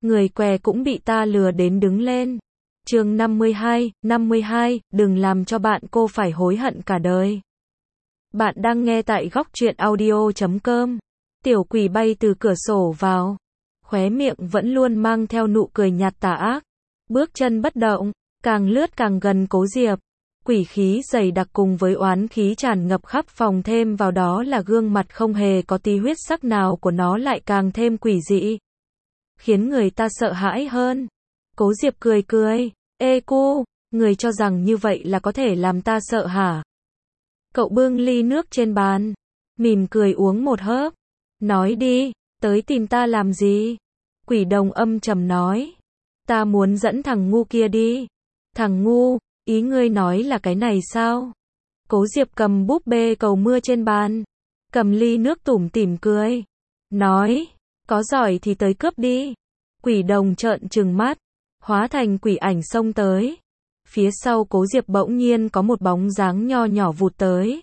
người què cũng bị ta lừa đến đứng lên. Chương 52, đừng làm cho bạn cô phải hối hận cả đời. Bạn đang nghe tại góc truyện audio.com. Tiểu quỷ bay từ cửa sổ vào, khóe miệng vẫn luôn mang theo nụ cười nhạt tà ác. Bước chân bất động, càng lướt càng gần Cố Diệp. Quỷ khí dày đặc cùng với oán khí tràn ngập khắp phòng, thêm vào đó là gương mặt không hề có tí huyết sắc nào của nó lại càng thêm quỷ dị, khiến người ta sợ hãi hơn. Cố Diệp cười cười, ê cu, người cho rằng như vậy là có thể làm ta sợ hả? Cậu bưng ly nước trên bàn, mỉm cười uống một hớp. Nói đi, tới tìm ta làm gì? Quỷ đồng âm trầm nói. Ta muốn dẫn thằng ngu kia đi. Thằng ngu, ý ngươi nói là cái này sao? Cố Diệp cầm búp bê cầu mưa trên bàn, cầm ly nước tủm tỉm cười. Nói, có giỏi thì tới cướp đi. Quỷ đồng trợn trừng mắt, hóa thành quỷ ảnh xông tới. Phía sau Cố Diệp bỗng nhiên có một bóng dáng nho nhỏ vụt tới.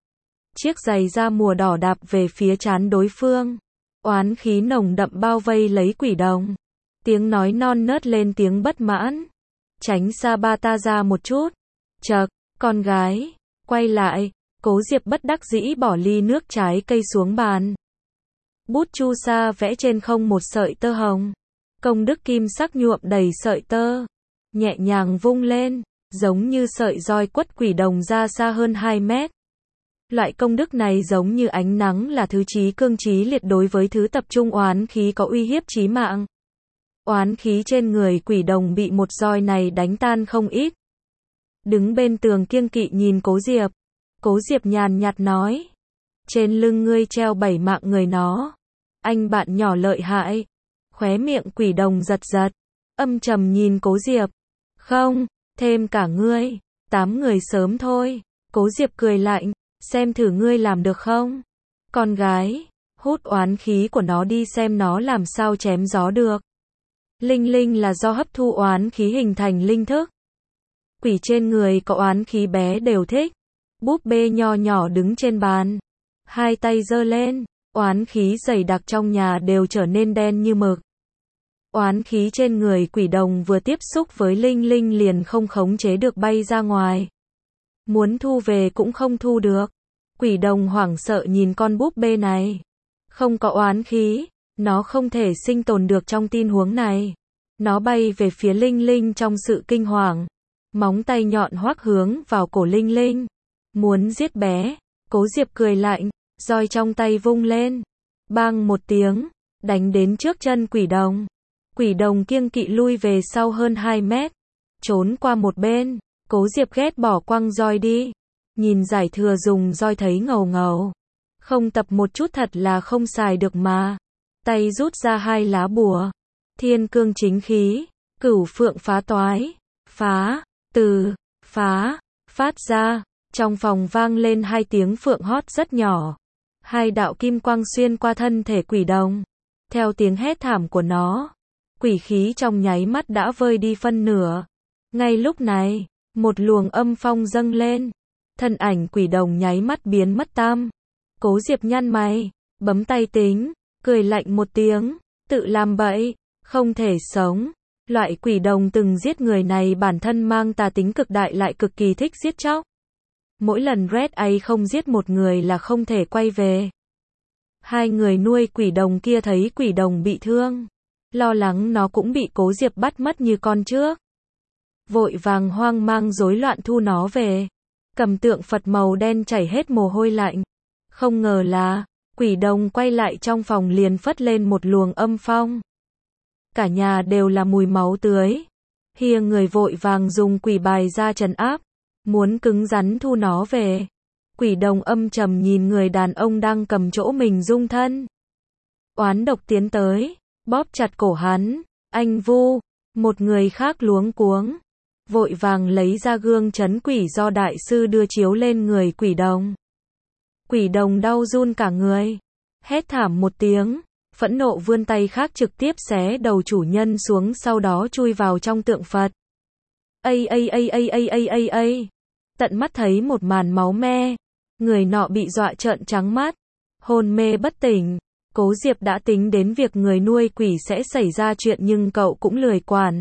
Chiếc giày da mùa đỏ đạp về phía trán đối phương. Oán khí nồng đậm bao vây lấy quỷ đồng. Tiếng nói non nớt lên tiếng bất mãn. Tránh xa ba ta ra một chút. Chậc, con gái, quay lại. Cố Diệp bất đắc dĩ bỏ ly nước trái cây xuống bàn. Bút chu sa vẽ trên không một sợi tơ hồng. Công đức kim sắc nhuộm đầy sợi tơ. Nhẹ nhàng vung lên, giống như sợi roi quất quỷ đồng ra xa hơn 2 mét. Loại công đức này giống như ánh nắng, là thứ chí cương chí liệt đối với thứ tập trung oán khí có uy hiếp chí mạng. Oán khí trên người quỷ đồng bị một roi này đánh tan không ít. Đứng bên tường kiêng kỵ nhìn Cố Diệp. Cố Diệp nhàn nhạt nói. Trên lưng ngươi treo 7 mạng người nó. Anh bạn nhỏ lợi hại. Khóe miệng quỷ đồng giật giật. Âm trầm nhìn Cố Diệp. Không, thêm cả ngươi. 8 người sớm thôi. Cố Diệp cười lạnh. Xem thử ngươi làm được không? Con gái, hút oán khí của nó đi xem nó làm sao chém gió được. Linh linh là do hấp thu oán khí hình thành linh thức. Quỷ trên người có oán khí bé đều thích. Búp bê nho nhỏ đứng trên bàn. Hai tay giơ lên, oán khí dày đặc trong nhà đều trở nên đen như mực. Oán khí trên người quỷ đồng vừa tiếp xúc với linh linh liền không khống chế được bay ra ngoài. Muốn thu về cũng không thu được. Quỷ đồng hoảng sợ nhìn con búp bê này. Không có oán khí, nó không thể sinh tồn được trong tình huống này. Nó bay về phía linh linh trong sự kinh hoàng. Móng tay nhọn hoắc hướng vào cổ linh linh. Muốn giết bé. Cố Diệp cười lạnh, roi trong tay vung lên. Bang một tiếng, đánh đến trước chân quỷ đồng. Quỷ đồng kiêng kỵ lui về sau hơn 2 mét. Trốn qua một bên. Cố Diệp ghét bỏ quăng roi đi. Nhìn giải thừa dùng roi thấy ngầu ngầu. Không tập một chút thật là không xài được mà. Tay rút ra 2 lá bùa. Thiên cương chính khí, cửu phượng phá toái. Phá, từ, phá, phát ra. Trong phòng vang lên 2 tiếng phượng hót rất nhỏ. 2 đạo kim quang xuyên qua thân thể quỷ đồng. Theo tiếng hét thảm của nó, quỷ khí trong nháy mắt đã vơi đi phân nửa. Ngay lúc này, một luồng âm phong dâng lên. Thân ảnh quỷ đồng nháy mắt biến mất tăm. Cố Diệp nhăn mày, bấm tay tính, cười lạnh một tiếng, tự làm bậy, không thể sống. Loại quỷ đồng từng giết người này bản thân mang tà tính cực đại lại cực kỳ thích giết chóc. Mỗi lần Red A không giết một người là không thể quay về. 2 người nuôi quỷ đồng kia thấy quỷ đồng bị thương, lo lắng nó cũng bị Cố Diệp bắt mất như con trước. Vội vàng hoang mang rối loạn thu nó về. Cầm tượng Phật màu đen chảy hết mồ hôi lạnh. Không ngờ là, quỷ đồng quay lại trong phòng liền phất lên một luồng âm phong. Cả nhà đều là mùi máu tươi. Hìa người vội vàng dùng quỷ bài ra trấn áp, muốn cứng rắn thu nó về. Quỷ đồng âm trầm nhìn người đàn ông đang cầm chỗ mình dung thân. Oán độc tiến tới, bóp chặt cổ hắn. Anh Vu, một người khác luống cuống. Vội vàng lấy ra gương trấn quỷ do đại sư đưa chiếu lên người quỷ đồng. Quỷ đồng đau run cả người. Hét thảm một tiếng, phẫn nộ vươn tay khác trực tiếp xé đầu chủ nhân xuống, sau đó chui vào trong tượng Phật. Tận mắt thấy một màn máu me. Người nọ bị dọa trợn trắng mắt. Hôn mê bất tỉnh. Cố Diệp đã tính đến việc người nuôi quỷ sẽ xảy ra chuyện nhưng cậu cũng lười quản.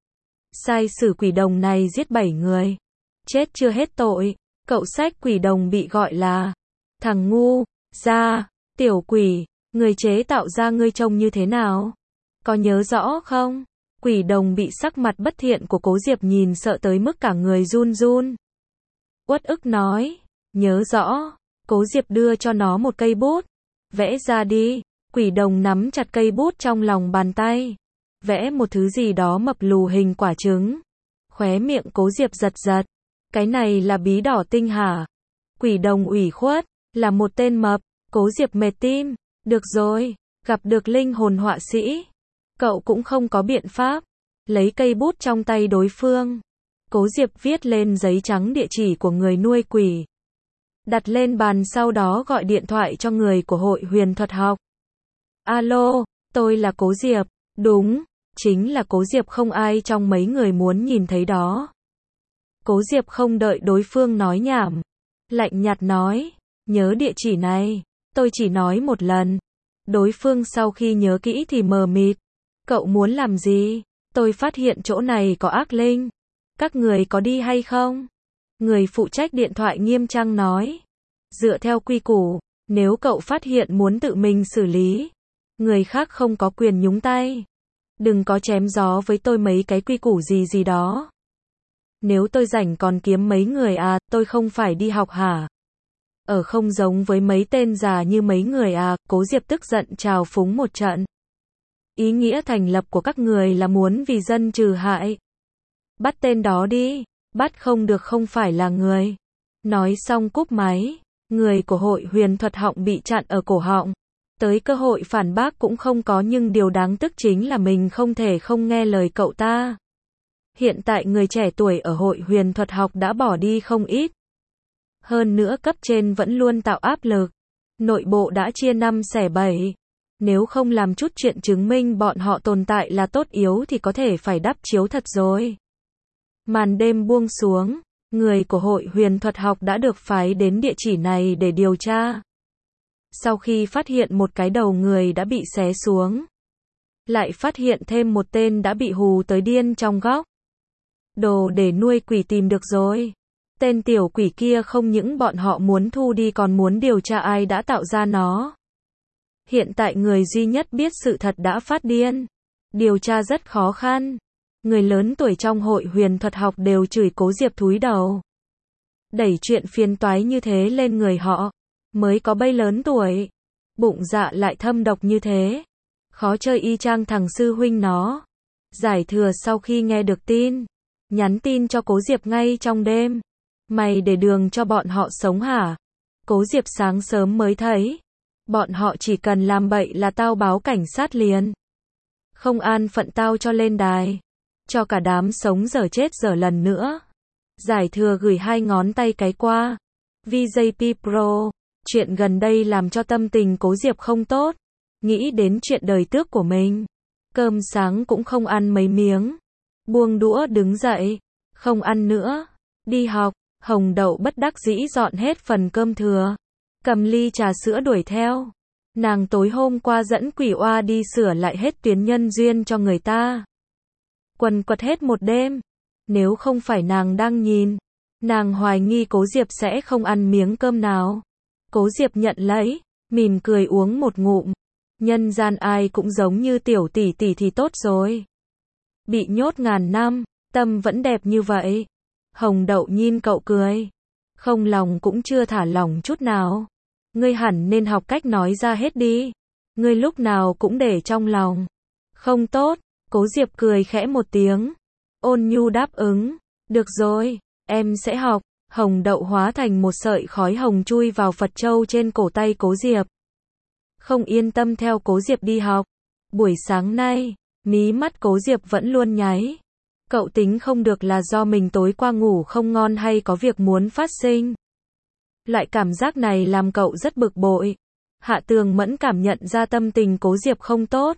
Sai sử quỷ đồng này giết 7 người. Chết chưa hết tội. Cậu xách quỷ đồng bị gọi là thằng ngu, ra, tiểu quỷ, người chế tạo ra ngươi trông như thế nào? Có nhớ rõ không? Quỷ đồng bị sắc mặt bất thiện của Cố Diệp nhìn sợ tới mức cả người run run. Uất ức nói, nhớ rõ. Cố Diệp đưa cho nó một cây bút. Vẽ ra đi. Quỷ đồng nắm chặt cây bút trong lòng bàn tay. Vẽ một thứ gì đó mập lù hình quả trứng. Khóe miệng Cố Diệp giật giật. Cái này là bí đỏ tinh hả? Quỷ đồng ủy khuất, là một tên mập. Cố Diệp mệt tim. Được rồi, gặp được linh hồn họa sĩ. Cậu cũng không có biện pháp. Lấy cây bút trong tay đối phương. Cố Diệp viết lên giấy trắng địa chỉ của người nuôi quỷ. Đặt lên bàn, sau đó gọi điện thoại cho người của hội huyền thuật học. Alo, tôi là Cố Diệp. Đúng, chính là Cố Diệp, không ai trong mấy người muốn nhìn thấy đó. Cố Diệp không đợi đối phương nói nhảm. Lạnh nhạt nói, nhớ địa chỉ này, tôi chỉ nói một lần. Đối phương sau khi nhớ kỹ thì mờ mịt. Cậu muốn làm gì? Tôi phát hiện chỗ này có ác linh. Các người có đi hay không? Người phụ trách điện thoại nghiêm trang nói. Dựa theo quy củ, nếu cậu phát hiện muốn tự mình xử lý, người khác không có quyền nhúng tay. Đừng có chém gió với tôi mấy cái quy củ gì đó. Nếu tôi rảnh còn kiếm mấy người à, tôi không phải đi học hả? Ở không giống với mấy tên già như mấy người à, Cố Diệp tức giận trào phúng một trận. Ý nghĩa thành lập của các người là muốn vì dân trừ hại. Bắt tên đó đi, bắt không được không phải là người. Nói xong cúp máy, người của hội huyền thuật họng bị chặn ở cổ họng. Tới cơ hội phản bác cũng không có, nhưng điều đáng tức chính là mình không thể không nghe lời cậu ta. Hiện tại người trẻ tuổi ở hội huyền thuật học đã bỏ đi không ít. Hơn nữa cấp trên vẫn luôn tạo áp lực. Nội bộ đã chia 5 xẻ 7. Nếu không làm chút chuyện chứng minh bọn họ tồn tại là tốt yếu thì có thể phải đắp chiếu thật rồi. Màn đêm buông xuống, người của hội huyền thuật học đã được phái đến địa chỉ này để điều tra. Sau khi phát hiện một cái đầu người đã bị xé xuống, lại phát hiện thêm một tên đã bị hù tới điên trong góc. Đồ để nuôi quỷ tìm được rồi. Tên tiểu quỷ kia không những bọn họ muốn thu đi còn muốn điều tra ai đã tạo ra nó. Hiện tại người duy nhất biết sự thật đã phát điên. Điều tra rất khó khăn. Người lớn tuổi trong hội huyền thuật học đều chửi Cố Diệp thúi đầu. Đẩy chuyện phiền toái như thế lên người họ. Mới có bấy lớn tuổi. Bụng dạ lại thâm độc như thế. Khó chơi y chang thằng sư huynh nó. Giải Thừa sau khi nghe được tin, nhắn tin cho Cố Diệp ngay trong đêm. Mày để đường cho bọn họ sống hả? Cố Diệp sáng sớm mới thấy. Bọn họ chỉ cần làm bậy là tao báo cảnh sát liền. Không an phận tao cho lên đài. Cho cả đám sống dở chết dở lần nữa. Giải Thừa gửi 2 ngón tay cái qua. VJP Pro. Chuyện gần đây làm cho tâm tình Cố Diệp không tốt. Nghĩ đến chuyện đời tước của mình. Cơm sáng cũng không ăn mấy miếng. Buông đũa đứng dậy. Không ăn nữa. Đi học. Hồng Đậu bất đắc dĩ dọn hết phần cơm thừa. Cầm ly trà sữa đuổi theo. Nàng tối hôm qua dẫn quỷ oa đi sửa lại hết tuyến nhân duyên cho người ta. Quần quật hết một đêm. Nếu không phải nàng đang nhìn, nàng hoài nghi Cố Diệp sẽ không ăn miếng cơm nào. Cố Diệp nhận lấy, mỉm cười uống một ngụm. Nhân gian ai cũng giống như tiểu tỷ tỷ thì tốt rồi. Bị nhốt ngàn năm, tâm vẫn đẹp như vậy. Hồng Đậu nhìn cậu cười. Không lòng cũng chưa thả lỏng chút nào. Ngươi hẳn nên học cách nói ra hết đi. Ngươi lúc nào cũng để trong lòng. Không tốt. Cố Diệp cười khẽ một tiếng. Ôn nhu đáp ứng. Được rồi, em sẽ học. Hồng Đậu hóa thành một sợi khói hồng chui vào Phật châu trên cổ tay Cố Diệp. Không yên tâm theo Cố Diệp đi học. Buổi sáng nay, mí mắt Cố Diệp vẫn luôn nháy. Cậu tính không được là do mình tối qua ngủ không ngon hay có việc muốn phát sinh. Loại cảm giác này làm cậu rất bực bội. Hạ Tường Mẫn cảm nhận ra tâm tình Cố Diệp không tốt.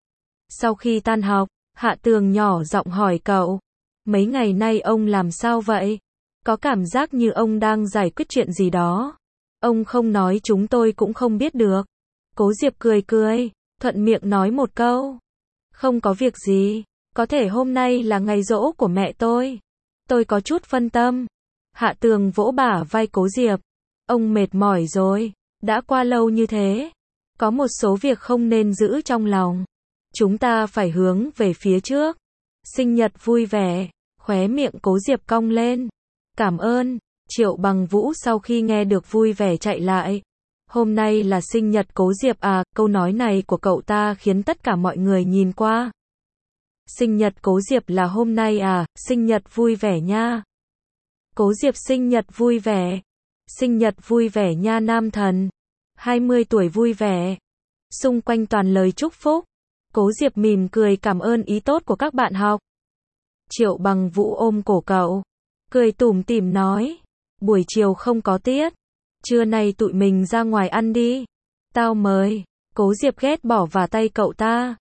Sau khi tan học, Hạ Tường nhỏ giọng hỏi cậu. Mấy ngày nay ông làm sao vậy? Có cảm giác như ông đang giải quyết chuyện gì đó. Ông không nói chúng tôi cũng không biết được. Cố Diệp cười cười, thuận miệng nói một câu. Không có việc gì, có thể hôm nay là ngày giỗ của mẹ tôi. Tôi có chút phân tâm. Hạ Tường vỗ bả vai Cố Diệp. Ông mệt mỏi rồi, đã qua lâu như thế. Có một số việc không nên giữ trong lòng. Chúng ta phải hướng về phía trước. Sinh nhật vui vẻ, khóe miệng Cố Diệp cong lên. Cảm ơn. Triệu Bằng Vũ sau khi nghe được vui vẻ chạy lại. Hôm nay là sinh nhật Cố Diệp à, câu nói này của cậu ta khiến tất cả mọi người nhìn qua. Sinh nhật Cố Diệp là hôm nay à, sinh nhật vui vẻ nha. Cố Diệp sinh nhật vui vẻ. Sinh nhật vui vẻ nha nam thần. 20 tuổi vui vẻ. Xung quanh toàn lời chúc phúc. Cố Diệp mỉm cười cảm ơn ý tốt của các bạn học. Triệu Bằng Vũ ôm cổ cậu. Cười tủm tỉm nói. Buổi chiều không có tiết. Trưa nay tụi mình ra ngoài ăn đi. Tao mời. Cố Diệp ghét bỏ vào tay cậu ta.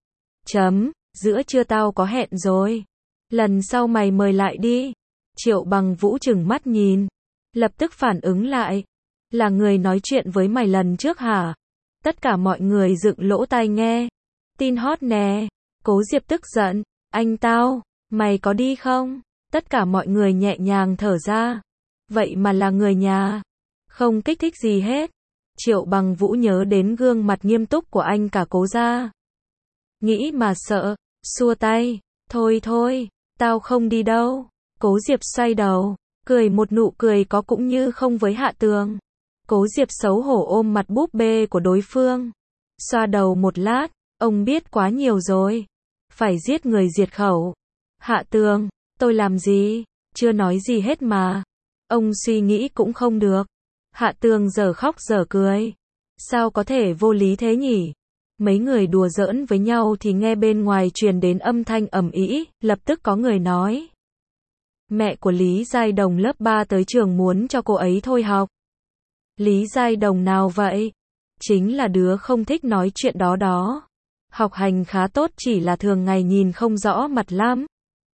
Giữa trưa tao có hẹn rồi. Lần sau mày mời lại đi. Triệu Bằng Vũ trừng mắt nhìn. Lập tức phản ứng lại. Là người nói chuyện với mày lần trước hả? Tất cả mọi người dựng lỗ tai nghe. Tin hot nè. Cố Diệp tức giận. Anh tao, mày có đi không? Tất cả mọi người nhẹ nhàng thở ra. Vậy mà là người nhà. Không kích thích gì hết. Triệu Bằng Vũ nhớ đến gương mặt nghiêm túc của anh cả Cố gia. Nghĩ mà sợ, xua tay. Thôi, tao không đi đâu. Cố Diệp xoay đầu, cười một nụ cười có cũng như không với Hạ Tường. Cố Diệp xấu hổ ôm mặt búp bê của đối phương. Xoa đầu một lát, ông biết quá nhiều rồi. Phải giết người diệt khẩu. Hạ Tường, tôi làm gì? Chưa nói gì hết mà. Ông suy nghĩ cũng không được. Hạ Tường giờ khóc giờ cười. Sao có thể vô lý thế nhỉ? Mấy người đùa giỡn với nhau thì nghe bên ngoài truyền đến âm thanh ầm ĩ, lập tức có người nói. Mẹ của Lý Giai Đồng lớp 3 tới trường muốn cho cô ấy thôi học. Lý Giai Đồng nào vậy? Chính là đứa không thích nói chuyện đó. Học hành khá tốt chỉ là thường ngày nhìn không rõ mặt lắm.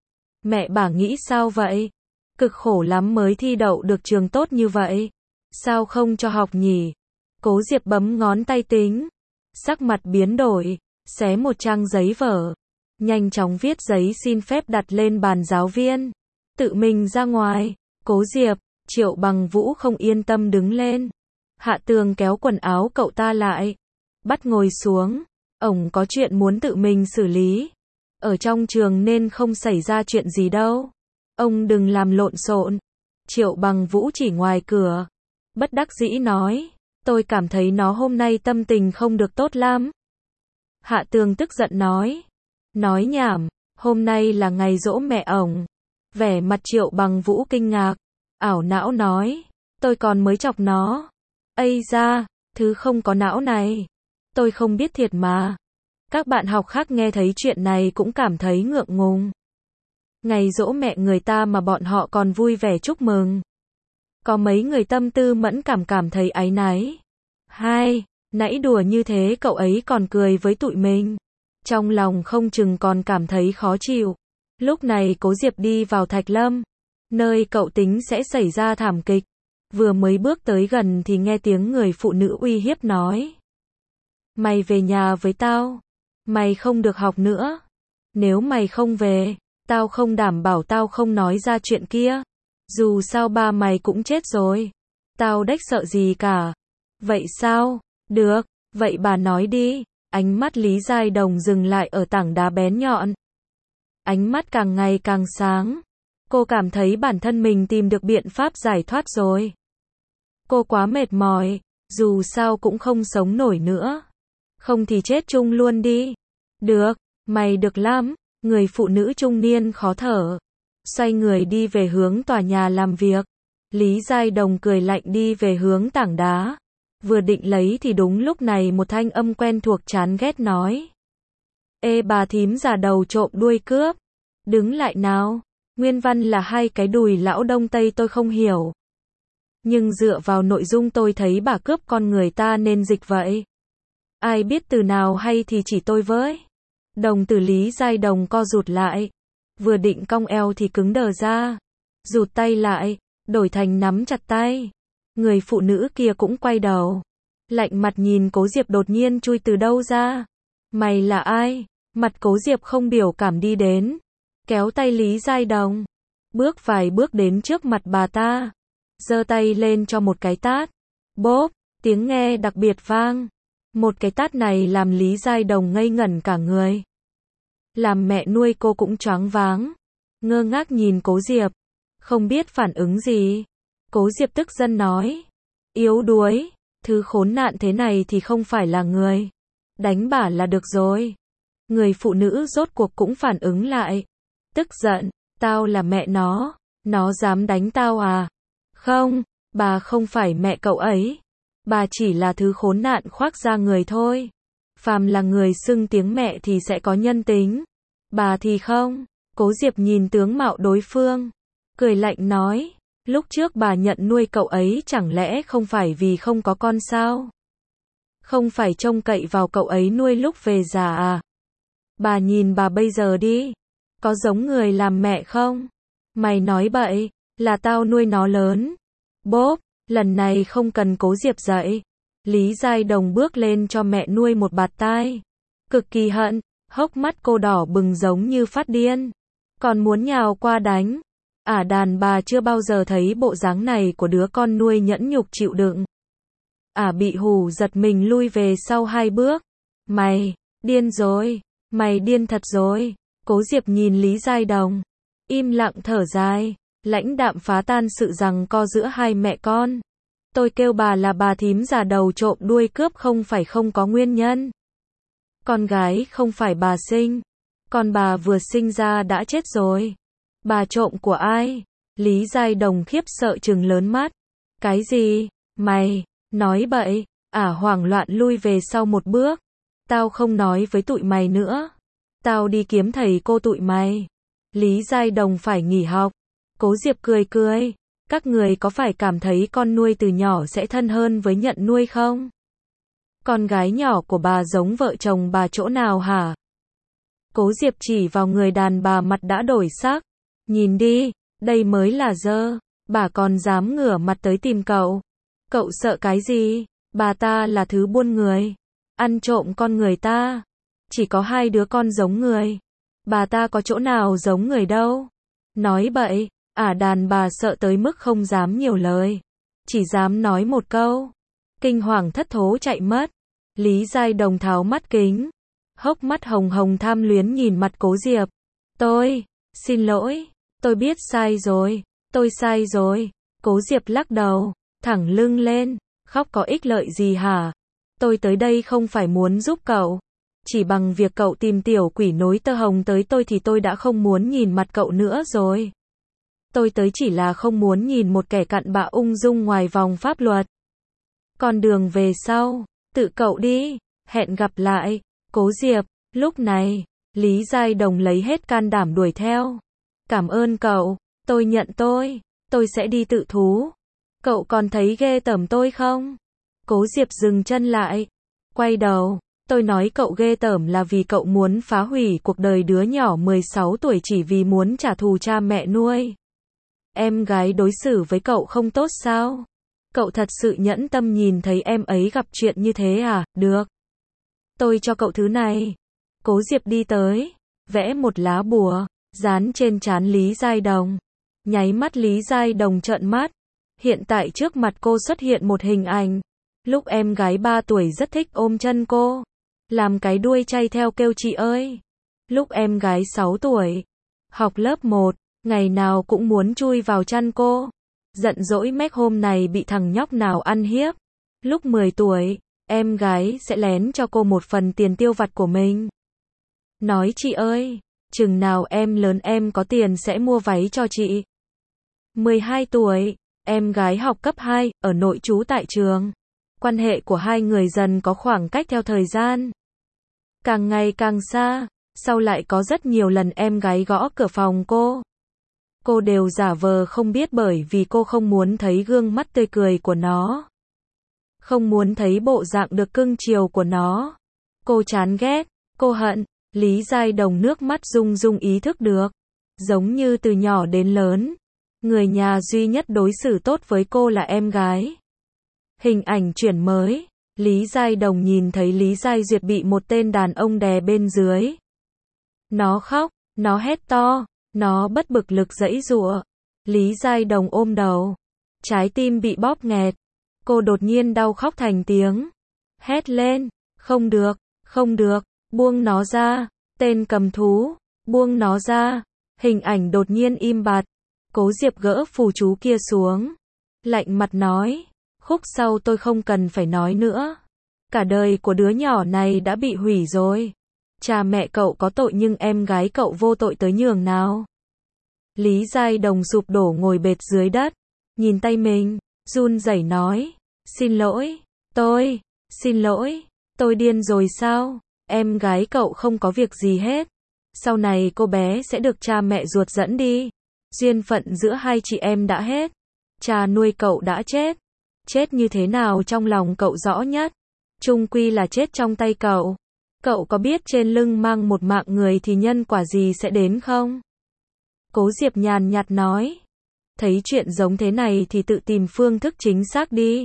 Mẹ bà nghĩ sao vậy? Cực khổ lắm mới thi đậu được trường tốt như vậy. Sao không cho học nhỉ? Cố Diệp bấm ngón tay tính. Sắc mặt biến đổi, xé một trang giấy vở. Nhanh chóng viết giấy xin phép đặt lên bàn giáo viên. Tự mình ra ngoài. Cố Diệp, Triệu Bằng Vũ không yên tâm đứng lên. Hạ Tường kéo quần áo cậu ta lại. Bắt ngồi xuống. Ổng có chuyện muốn tự mình xử lý. Ở trong trường nên không xảy ra chuyện gì đâu. Ông đừng làm lộn xộn. Triệu Bằng Vũ chỉ ngoài cửa. Bất đắc dĩ nói. Tôi cảm thấy nó hôm nay tâm tình không được tốt lắm. Hạ Tường tức giận nói. Nói nhảm, hôm nay là ngày giỗ mẹ ổng. Vẻ mặt Triệu Bằng Vũ kinh ngạc. Ảo não nói. Tôi còn mới chọc nó. Ây da, thứ không có não này. Tôi không biết thiệt mà. Các bạn học khác nghe thấy chuyện này cũng cảm thấy ngượng ngùng. Ngày giỗ mẹ người ta mà bọn họ còn vui vẻ chúc mừng. Có mấy người tâm tư mẫn cảm thấy áy náy. Nãy đùa như thế cậu ấy còn cười với tụi mình. Trong lòng không chừng còn cảm thấy khó chịu. Lúc này Cố Diệp đi vào Thạch Lâm. Nơi cậu tính sẽ xảy ra thảm kịch. Vừa mới bước tới gần thì nghe tiếng người phụ nữ uy hiếp nói. Mày về nhà với tao. Mày không được học nữa. Nếu mày không về, tao không đảm bảo tao không nói ra chuyện kia. Dù sao ba mày cũng chết rồi. Tao đếch sợ gì cả. Vậy sao? Được, vậy bà nói đi. Ánh mắt Lý Giai Đồng dừng lại ở tảng đá bén nhọn. Ánh mắt càng ngày càng sáng. Cô cảm thấy bản thân mình tìm được biện pháp giải thoát rồi. Cô quá mệt mỏi, dù sao cũng không sống nổi nữa. Không thì chết chung luôn đi. Được, mày được lắm. Người phụ nữ trung niên khó thở. Xoay người đi về hướng tòa nhà làm việc. Lý Giai Đồng cười lạnh đi về hướng tảng đá. Vừa định lấy thì đúng lúc này một thanh âm quen thuộc chán ghét nói. Ê bà thím già đầu trộm đuôi cướp. Đứng lại nào. Nguyên văn là hai cái đùi lão đông tây tôi không hiểu. Nhưng dựa vào nội dung tôi thấy bà cướp con người ta nên dịch vậy. Ai biết từ nào hay thì chỉ tôi với. Đồng tử Lý Giai Đồng co rụt lại. Vừa định cong eo thì cứng đờ ra. Rụt tay lại, đổi thành nắm chặt tay. Người phụ nữ kia cũng quay đầu. Lạnh mặt nhìn Cố Diệp đột nhiên chui từ đâu ra. Mày là ai? Mặt Cố Diệp không biểu cảm đi đến. Kéo tay Lý Giai Đồng. Bước vài bước đến trước mặt bà ta. Giơ tay lên cho một cái tát. Bốp, tiếng nghe đặc biệt vang. Một cái tát này làm Lý Giai Đồng ngây ngẩn cả người. Làm mẹ nuôi cô cũng choáng váng. Ngơ ngác nhìn Cố Diệp. Không biết phản ứng gì. Cố Diệp tức giận nói. Yếu đuối. Thứ khốn nạn thế này thì không phải là người. Đánh bả là được rồi. Người phụ nữ rốt cuộc cũng phản ứng lại. Tức giận. Tao là mẹ nó dám đánh tao à? Không, bà không phải mẹ cậu ấy. Bà chỉ là thứ khốn nạn khoác da người thôi. Phàm là người xưng tiếng mẹ thì sẽ có nhân tính. Bà thì không. Cố Diệp nhìn tướng mạo đối phương. Cười lạnh nói. Lúc trước bà nhận nuôi cậu ấy chẳng lẽ không phải vì không có con sao? Không phải trông cậy vào cậu ấy nuôi lúc về già à? Bà nhìn bà bây giờ đi. Có giống người làm mẹ không? Mày nói bậy, là tao nuôi nó lớn. Bốp, lần này không cần Cố Diệp dậy. Lý Giai Đồng bước lên cho mẹ nuôi một bạt tai. Cực kỳ hận, hốc mắt cô đỏ bừng giống như phát điên. Còn muốn nhào qua đánh. Đàn bà chưa bao giờ thấy bộ dáng này của đứa con nuôi nhẫn nhục chịu đựng. Bị hù giật mình lui về sau 2 bước. Mày, điên rồi, mày điên thật rồi. Cố Diệp nhìn Lý Giai Đồng. Im lặng thở dài, lãnh đạm phá tan sự giằng co giữa hai mẹ con. Tôi kêu bà là bà thím già đầu trộm đuôi cướp không phải không có nguyên nhân. Con gái không phải bà sinh. Con bà vừa sinh ra đã chết rồi. Bà trộm của ai? Lý Giai Đồng khiếp sợ trừng lớn mắt. Cái gì? Mày, nói bậy. Hoảng loạn lui về sau một bước. Tao không nói với tụi mày nữa. Tao đi kiếm thầy cô tụi mày. Lý Giai Đồng phải nghỉ học. Cố Diệp cười cười. Các người có phải cảm thấy con nuôi từ nhỏ sẽ thân hơn với nhận nuôi không? Con gái nhỏ của bà giống vợ chồng bà chỗ nào hả? Cố Diệp chỉ vào người đàn bà mặt đã đổi sắc. Nhìn đi, đây mới là dơ. Bà còn dám ngửa mặt tới tìm cậu. Cậu sợ cái gì? Bà ta là thứ buôn người. Ăn trộm con người ta. Chỉ có 2 đứa con giống người. Bà ta có chỗ nào giống người đâu. Nói bậy. Đàn bà sợ tới mức không dám nhiều lời. Chỉ dám nói một câu. Kinh hoàng thất thố chạy mất. Lý Giai Đồng tháo mắt kính. Hốc mắt hồng hồng tham luyến nhìn mặt Cố Diệp. Tôi, xin lỗi. Tôi biết sai rồi. Tôi sai rồi. Cố Diệp lắc đầu. Thẳng lưng lên. Khóc có ích lợi gì hả? Tôi tới đây không phải muốn giúp cậu. Chỉ bằng việc cậu tìm tiểu quỷ nối tơ hồng tới tôi thì tôi đã không muốn nhìn mặt cậu nữa rồi. Tôi tới chỉ là không muốn nhìn một kẻ cặn bã ung dung ngoài vòng pháp luật. Con đường về sau, tự cậu đi. Hẹn gặp lại. Cố Diệp, lúc này, Lý Giai Đồng lấy hết can đảm đuổi theo. Cảm ơn cậu, tôi nhận tôi sẽ đi tự thú. Cậu còn thấy ghê tởm tôi không? Cố Diệp dừng chân lại. Quay đầu. Tôi nói cậu ghê tởm là vì cậu muốn phá hủy cuộc đời đứa nhỏ 16 tuổi chỉ vì muốn trả thù cha mẹ nuôi. Em gái đối xử với cậu không tốt sao? Cậu thật sự nhẫn tâm nhìn thấy em ấy gặp chuyện như thế à? Được. Tôi cho cậu thứ này. Cố Diệp đi tới. Vẽ một lá bùa. Dán trên trán Lý Giai Đồng. Nháy mắt Lý Giai Đồng trợn mắt. Hiện tại trước mặt cô xuất hiện một hình ảnh. Lúc em gái 3 tuổi rất thích ôm chân cô. Làm cái đuôi chay theo kêu chị ơi. Lúc em gái 6 tuổi. Học lớp 1. Ngày nào cũng muốn chui vào chăn cô. Giận dỗi mếch hôm này bị thằng nhóc nào ăn hiếp. Lúc 10 tuổi. Em gái sẽ lén cho cô một phần tiền tiêu vặt của mình. Nói chị ơi. Chừng nào em lớn em có tiền sẽ mua váy cho chị. 12 tuổi. Em gái học cấp 2. Ở nội trú tại trường. Quan hệ của hai người dần có khoảng cách theo thời gian. Càng ngày càng xa. Sau lại có rất nhiều lần em gái gõ cửa phòng cô. Cô đều giả vờ không biết bởi vì cô không muốn thấy gương mắt tươi cười của nó. Không muốn thấy bộ dạng được cưng chiều của nó. Cô chán ghét, cô hận. Lý Giai Đồng nước mắt rung rung ý thức được. Giống như từ nhỏ đến lớn. Người nhà duy nhất đối xử tốt với cô là em gái. Hình ảnh chuyển mới. Lý Giai Đồng nhìn thấy Lý Giai Duyệt bị một tên đàn ông đè bên dưới. Nó khóc, nó hét to, nó bất bực lực giãy giụa. Lý Giai Đồng ôm đầu. Trái tim bị bóp nghẹt. Cô đột nhiên đau khóc thành tiếng. Hét lên, không được, không được, buông nó ra, tên cầm thú, buông nó ra. Hình ảnh đột nhiên im bặt. Cố Diệp gỡ phù chú kia xuống. Lạnh mặt nói, khúc sau tôi không cần phải nói nữa. Cả đời của đứa nhỏ này đã bị hủy rồi. Cha mẹ cậu có tội nhưng em gái cậu vô tội tới nhường nào. Lý Giai Đồng sụp đổ ngồi bệt dưới đất. Nhìn tay mình, run rẩy nói, xin lỗi, xin lỗi, tôi điên rồi sao? Em gái cậu không có việc gì hết. Sau này cô bé sẽ được cha mẹ ruột dẫn đi. Duyên phận giữa hai chị em đã hết. Cha nuôi cậu đã chết. Chết như thế nào trong lòng cậu rõ nhất. Chung quy là chết trong tay cậu. Cậu có biết trên lưng mang một mạng người thì nhân quả gì sẽ đến không? Cố Diệp nhàn nhạt nói. Thấy chuyện giống thế này thì tự tìm phương thức chính xác đi.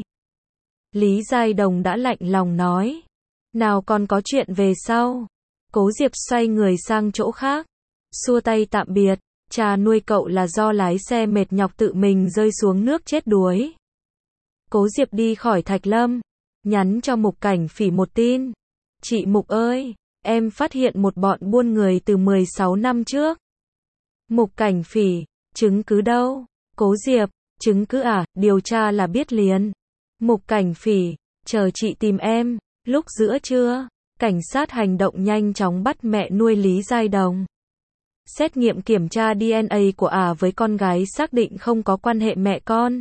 Lý Giai Đồng đã lạnh lòng nói. Nào còn có chuyện về sau. Cố Diệp xoay người sang chỗ khác. Xua tay tạm biệt. Cha nuôi cậu là do lái xe mệt nhọc tự mình rơi xuống nước chết đuối. Cố Diệp đi khỏi Thạch Lâm. Nhắn cho Mục Cảnh Phỉ một tin. Chị Mục ơi, em phát hiện một bọn buôn người từ 16 năm trước. Mục Cảnh Phỉ, chứng cứ đâu? Cố Diệp, chứng cứ à, điều tra là biết liền. Mục Cảnh Phỉ, chờ chị tìm em. Lúc giữa trưa, cảnh sát hành động nhanh chóng bắt mẹ nuôi Lý Giai Đồng. Xét nghiệm kiểm tra DNA của với con gái xác định không có quan hệ mẹ con.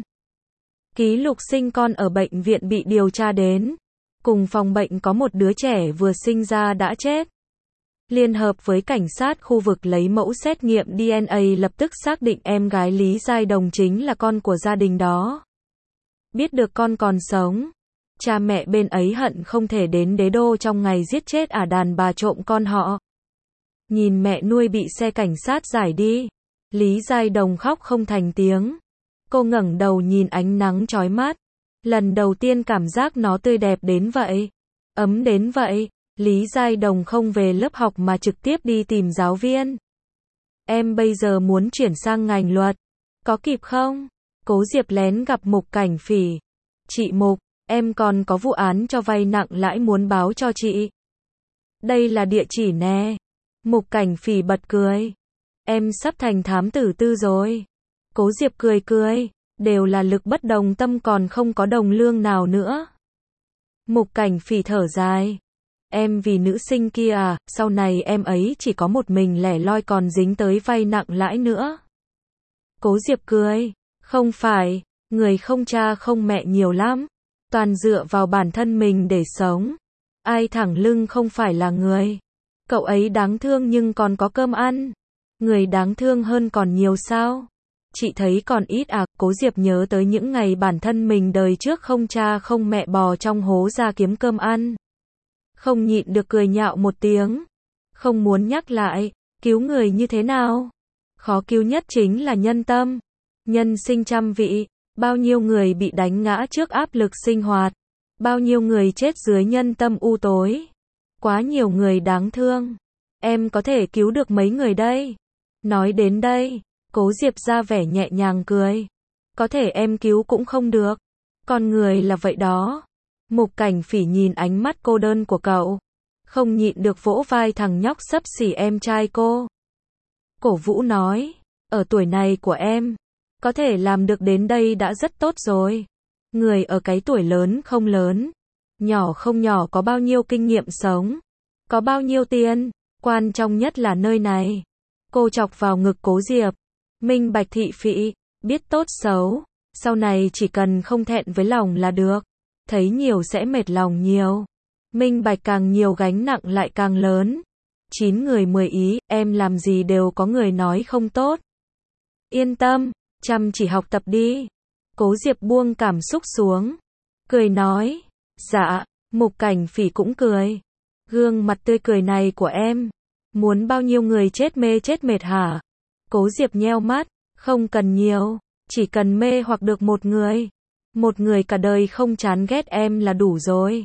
Ký lục sinh con ở bệnh viện bị điều tra đến. Cùng phòng bệnh có một đứa trẻ vừa sinh ra đã chết. Liên hợp với cảnh sát khu vực lấy mẫu xét nghiệm DNA lập tức xác định em gái Lý Giai Đồng chính là con của gia đình đó. Biết được con còn sống. Cha mẹ bên ấy hận không thể đến đế đô trong ngày giết chết đàn bà trộm con họ. Nhìn mẹ nuôi bị xe cảnh sát giải đi. Lý Giai Đồng khóc không thành tiếng. Cô ngẩng đầu nhìn ánh nắng chói mắt. Lần đầu tiên cảm giác nó tươi đẹp đến vậy. Ấm đến vậy. Lý Giai Đồng không về lớp học mà trực tiếp đi tìm giáo viên. Em bây giờ muốn chuyển sang ngành luật. Có kịp không? Cố Diệp lén gặp Mục Cảnh Phỉ. Chị Mục, em còn có vụ án cho vay nặng lãi muốn báo cho chị. Đây là địa chỉ nè. Mục Cảnh Phỉ bật cười. Em sắp thành thám tử tư rồi. Cố Diệp cười cười. Đều là lực bất đồng tâm còn không có đồng lương nào nữa. Mục Cảnh Phỉ thở dài. Em vì nữ sinh kia sau này em ấy chỉ có một mình lẻ loi còn dính tới vay nặng lãi nữa. Cố Diệp cười. Không phải, người không cha không mẹ nhiều lắm. Toàn dựa vào bản thân mình để sống. Ai thẳng lưng không phải là người. Cậu ấy đáng thương nhưng còn có cơm ăn. Người đáng thương hơn còn nhiều sao? Chị thấy còn ít Cố Diệp nhớ tới những ngày bản thân mình đời trước không cha không mẹ bò trong hố ra kiếm cơm ăn. Không nhịn được cười nhạo một tiếng. Không muốn nhắc lại, cứu người như thế nào? Khó cứu nhất chính là nhân tâm. Nhân sinh trăm vị, bao nhiêu người bị đánh ngã trước áp lực sinh hoạt. Bao nhiêu người chết dưới nhân tâm u tối. Quá nhiều người đáng thương. Em có thể cứu được mấy người đây? Nói đến đây, Cố Diệp ra vẻ nhẹ nhàng cười. Có thể em cứu cũng không được. Con người là vậy đó. Mục Cảnh Phỉ nhìn ánh mắt cô đơn của cậu. Không nhịn được vỗ vai thằng nhóc xấp xỉ em trai cô. Cổ vũ nói. Ở tuổi này của em, có thể làm được đến đây đã rất tốt rồi. Người ở cái tuổi lớn không lớn, nhỏ không nhỏ có bao nhiêu kinh nghiệm sống, có bao nhiêu tiền, quan trọng nhất là nơi này. Cô chọc vào ngực Cố Diệp. Minh bạch thị phị, biết tốt xấu, sau này chỉ cần không thẹn với lòng là được. Thấy nhiều sẽ mệt lòng nhiều. Minh bạch càng nhiều gánh nặng lại càng lớn. 9 người 10 ý, em làm gì đều có người nói không tốt. Yên tâm, chăm chỉ học tập đi. Cố Diệp buông cảm xúc xuống. Cười nói. Dạ, Mục Cảnh Phỉ cũng cười. Gương mặt tươi cười này của em. Muốn bao nhiêu người chết mê chết mệt hả? Cố Diệp nheo mắt. Không cần nhiều. Chỉ cần mê hoặc được một người. Một người cả đời không chán ghét em là đủ rồi.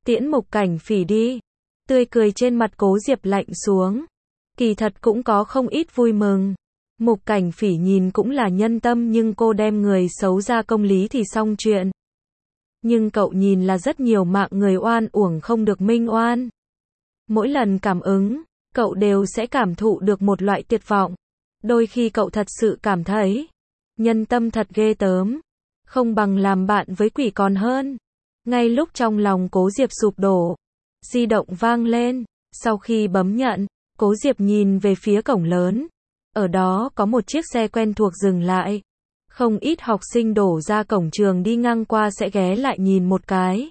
Tiễn Mục Cảnh Phỉ đi. Tươi cười trên mặt Cố Diệp lạnh xuống. Kỳ thật cũng có không ít vui mừng. Mục Cảnh Phỉ nhìn cũng là nhân tâm nhưng cô đem người xấu ra công lý thì xong chuyện. Nhưng cậu nhìn là rất nhiều mạng người oan uổng không được minh oan. Mỗi lần cảm ứng, cậu đều sẽ cảm thụ được một loại tuyệt vọng. Đôi khi cậu thật sự cảm thấy, nhân tâm thật ghê tởm, không bằng làm bạn với quỷ còn hơn. Ngay lúc trong lòng Cố Diệp sụp đổ, di động vang lên, sau khi bấm nhận, Cố Diệp nhìn về phía cổng lớn. Ở đó có một chiếc xe quen thuộc dừng lại. Không ít học sinh đổ ra cổng trường đi ngang qua sẽ ghé lại nhìn một cái.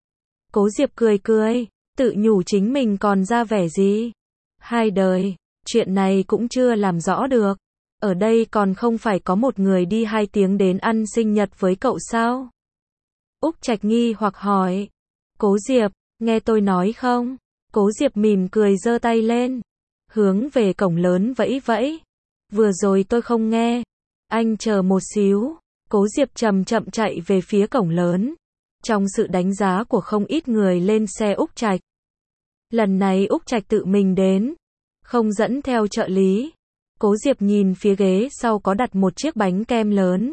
Cố Diệp cười cười, tự nhủ chính mình còn ra vẻ gì. Hai đời, chuyện này cũng chưa làm rõ được. Ở đây còn không phải có một người đi 2 tiếng đến ăn sinh nhật với cậu sao? Úc Trạch nghi hoặc hỏi. Cố Diệp, nghe tôi nói không? Cố Diệp mỉm cười giơ tay lên, hướng về cổng lớn vẫy vẫy. Vừa rồi tôi không nghe. Anh chờ một xíu. Cố Diệp chậm chậm chạy về phía cổng lớn. Trong sự đánh giá của không ít người lên xe Úc Trạch. Lần này Úc Trạch tự mình đến, không dẫn theo trợ lý. Cố Diệp nhìn phía ghế sau có đặt một chiếc bánh kem lớn.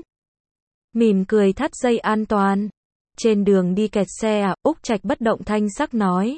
Mỉm cười thắt dây an toàn. Trên đường đi kẹt xe à? Úc Trạch bất động thanh sắc nói.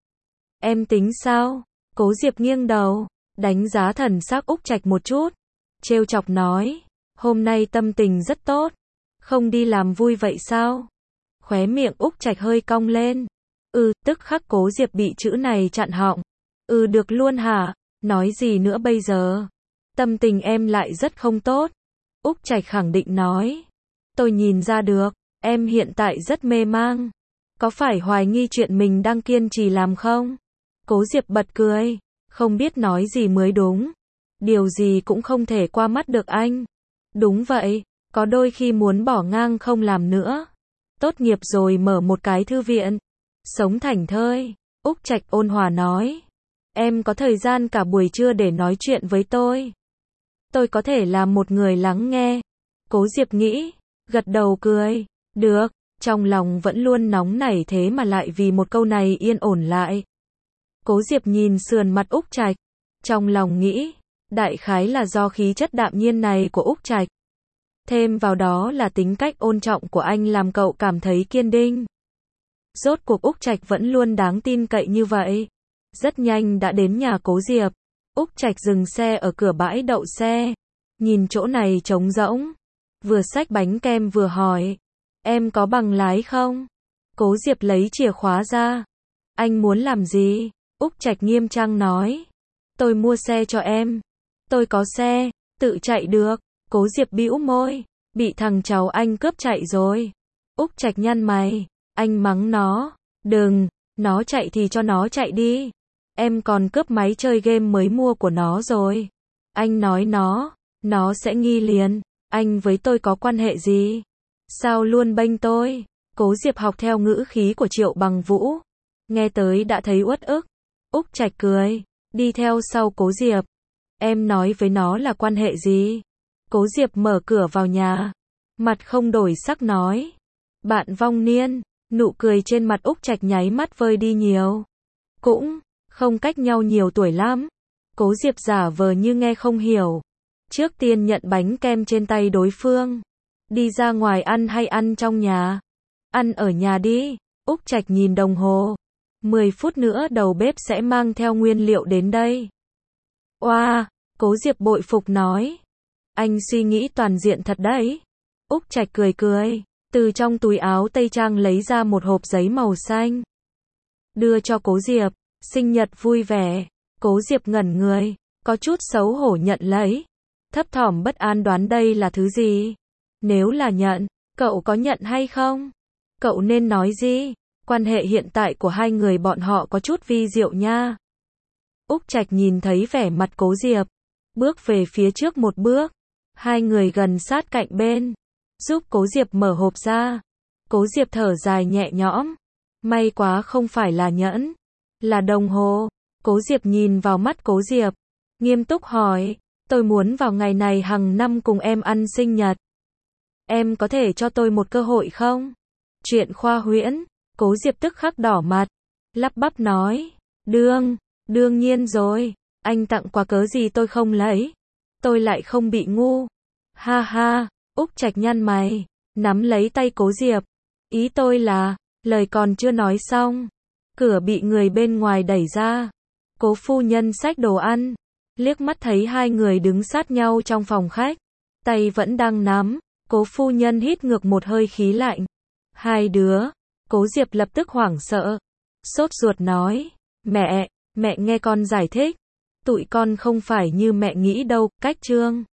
Em tính sao? Cố Diệp nghiêng đầu, đánh giá thần sắc Úc Trạch một chút. Trêu chọc nói. Hôm nay tâm tình rất tốt. Không đi làm vui vậy sao? Khóe miệng Úc Trạch hơi cong lên. Tức khắc Cố Diệp bị chữ này chặn họng. Được luôn hả? Nói gì nữa bây giờ? Tâm tình em lại rất không tốt. Úc Trạch khẳng định nói. Tôi nhìn ra được, em hiện tại rất mê mang. Có phải hoài nghi chuyện mình đang kiên trì làm không? Cố Diệp bật cười, không biết nói gì mới đúng. Điều gì cũng không thể qua mắt được anh. Đúng vậy, có đôi khi muốn bỏ ngang không làm nữa. Tốt nghiệp rồi mở một cái thư viện. Sống thảnh thơi. Úc Trạch ôn hòa nói. Em có thời gian cả buổi trưa để nói chuyện với tôi. Tôi có thể làm một người lắng nghe. Cố Diệp nghĩ, gật đầu cười. Được, trong lòng vẫn luôn nóng nảy thế mà lại vì một câu này yên ổn lại. Cố Diệp nhìn sườn mặt Úc Trạch, trong lòng nghĩ, đại khái là do khí chất đạm nhiên này của Úc Trạch. Thêm vào đó là tính cách ôn trọng của anh làm cậu cảm thấy kiên định. Rốt cuộc Úc Trạch vẫn luôn đáng tin cậy như vậy. Rất nhanh đã đến nhà Cố Diệp. Úc Trạch dừng xe ở cửa bãi đậu xe. Nhìn chỗ này trống rỗng. Vừa xách bánh kem vừa hỏi. Em có bằng lái không? Cố Diệp lấy chìa khóa ra. Anh muốn làm gì? Úc Trạch nghiêm trang nói. Tôi mua xe cho em. Tôi có xe, tự chạy được. Cố Diệp bĩu môi. Bị thằng cháu anh cướp chạy rồi. Úc Trạch nhăn mày. Anh mắng nó. Đừng, nó chạy thì cho nó chạy đi. Em còn cướp máy chơi game mới mua của nó rồi. Anh nói nó sẽ nghi liền. Anh với tôi có quan hệ gì? Sao luôn bênh tôi? Cố Diệp học theo ngữ khí của Triệu Bằng Vũ. Nghe tới đã thấy uất ức. Úc Trạch cười, đi theo sau Cố Diệp. Em nói với nó là quan hệ gì? Cố Diệp mở cửa vào nhà. Mặt không đổi sắc nói. Bạn vong niên. Nụ cười trên mặt Úc Trạch nháy mắt vơi đi nhiều. Cũng không cách nhau nhiều tuổi lắm. Cố Diệp giả vờ như nghe không hiểu. Trước tiên nhận bánh kem trên tay đối phương. Đi ra ngoài ăn hay ăn trong nhà? Ăn ở nhà đi. Úc Trạch nhìn đồng hồ. 10 phút nữa đầu bếp sẽ mang theo nguyên liệu đến đây. Oa, Cố Diệp bội phục nói. Anh suy nghĩ toàn diện thật đấy. Úc Trạch cười cười. Từ trong túi áo tây trang lấy ra một hộp giấy màu xanh. Đưa cho Cố Diệp. Sinh nhật vui vẻ. Cố Diệp ngẩn người. Có chút xấu hổ nhận lấy. Thấp thỏm bất an đoán đây là thứ gì. Nếu là nhận, cậu có nhận hay không? Cậu nên nói gì? Quan hệ hiện tại của hai người bọn họ có chút vi diệu nha. Úc Trạch nhìn thấy vẻ mặt Cố Diệp. Bước về phía trước một bước. Hai người gần sát cạnh bên. Giúp Cố Diệp mở hộp ra. Cố Diệp thở dài nhẹ nhõm. May quá không phải là nhẫn. Là đồng hồ. Cố Diệp nhìn vào mắt Cố Diệp. Nghiêm túc hỏi. Tôi muốn vào ngày này hàng năm cùng em ăn sinh nhật. Em có thể cho tôi một cơ hội không? Chuyện khoa huyễn. Cố Diệp tức khắc đỏ mặt, lắp bắp nói, đương nhiên rồi, anh tặng quà cớ gì tôi không lấy, tôi lại không bị ngu. Ha ha, Úc Trạch nhăn mày, nắm lấy tay Cố Diệp, ý tôi là, lời còn chưa nói xong, cửa bị người bên ngoài đẩy ra, Cố phu nhân xách đồ ăn, liếc mắt thấy hai người đứng sát nhau trong phòng khách, tay vẫn đang nắm, Cố phu nhân hít ngược một hơi khí lạnh. Hai đứa, Cố Diệp lập tức hoảng sợ, sốt ruột nói, mẹ nghe con giải thích, tụi con không phải như mẹ nghĩ đâu, cách Trương